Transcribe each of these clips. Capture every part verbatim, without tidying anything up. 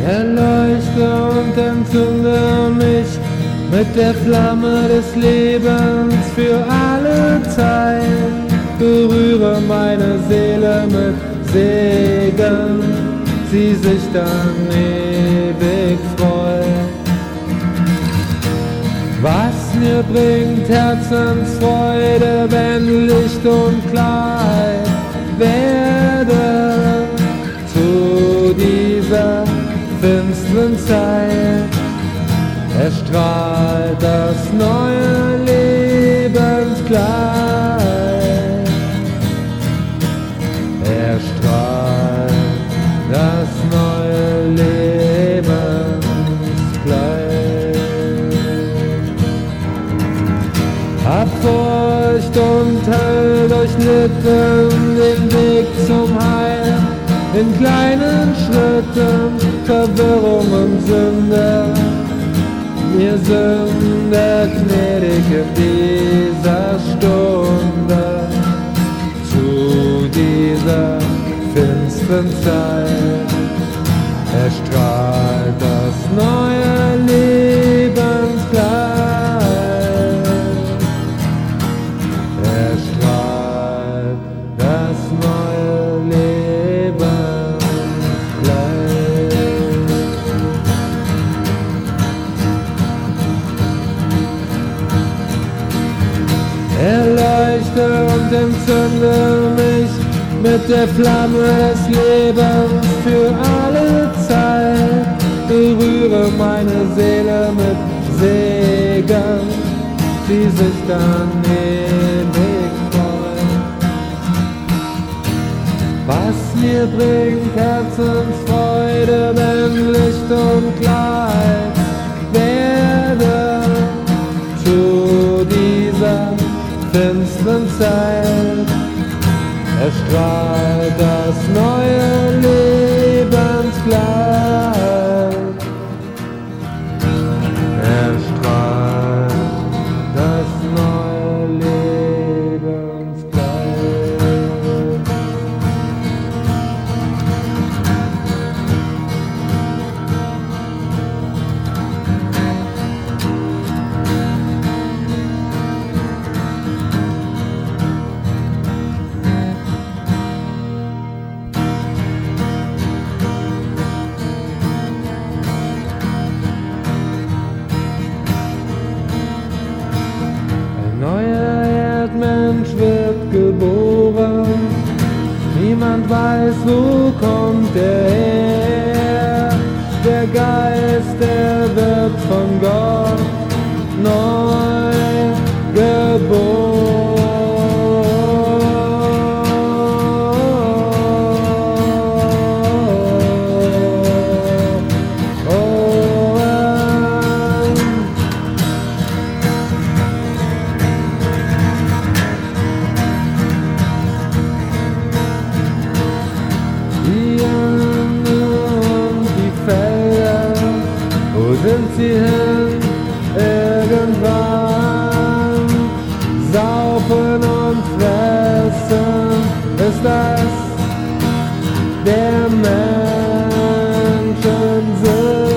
Erleuchte und entzünde mich mit der Flamme des Lebens für alle Zeit. Berühre meine Seele mit Segen, sie sich dann ewig freut. Was mir bringt Herzensfreude, wenn Licht und Klarheit werde zu dieser finsteren Zeit. Erstrahlt das neue Lebenskleid. Erstrahlt das neue Lebenskleid. Hab Furcht und Hölle durchlitten den Weg zum Heil. In kleinen Schritten, Verwirrung und Sünde, mir Sünder gnädig in dieser Stunde, zu dieser finsteren Zeit, erstrahlt das neue Lebenskleid, erstrahlt das neue Lebenskleid. Erleuchte und entzünde mich mit der Flamme des Lebens für alle Zeit. Berühre meine Seele mit Segen, die sich dann ewig freut. Was mir bringt Herzensfreude, wenn Licht und Klarheit werde zu dieser finsteren Zeit, erstrahlt das neue Lebenskleid, erstrahlt das neue Lebenskleid. Mensch wird geboren, niemand weiß, wo kommt er her. Der Geist, der wird von Gott neu geboren. Sind sie hin, irgendwann, saufen und fressen, ist das der Menschensinn.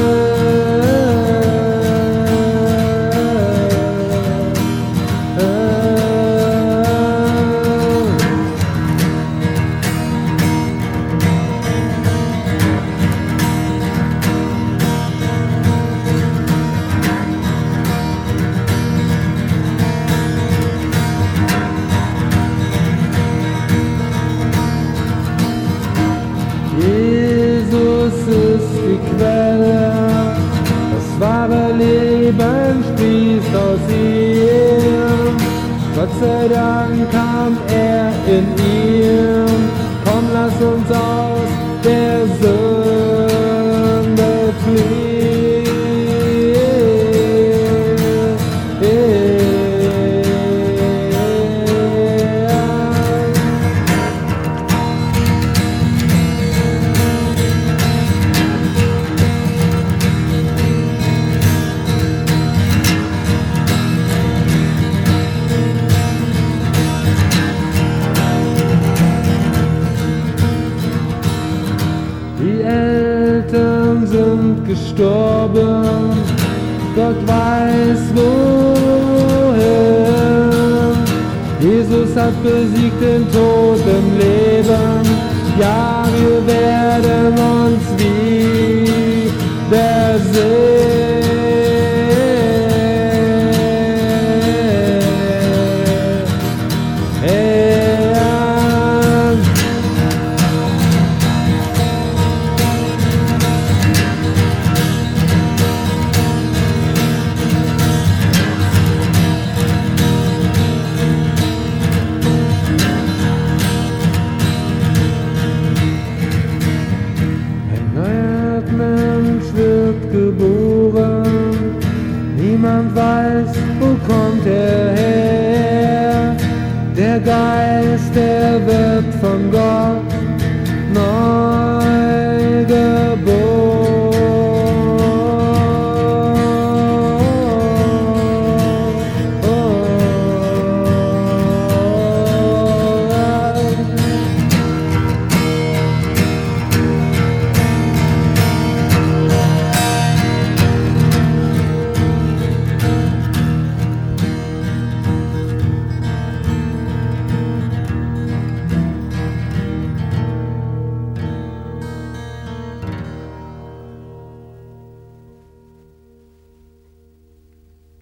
Jesus ist die Quelle, das wahre Leben fließt aus ihm. Gott sei Dank kam er in ihm. Komm, lass uns aus der Sünde fliehen. gestorben, Gott weiß wohin. Jesus hat besiegt den Tod im Leben, ja, wir werden uns wiedersehen.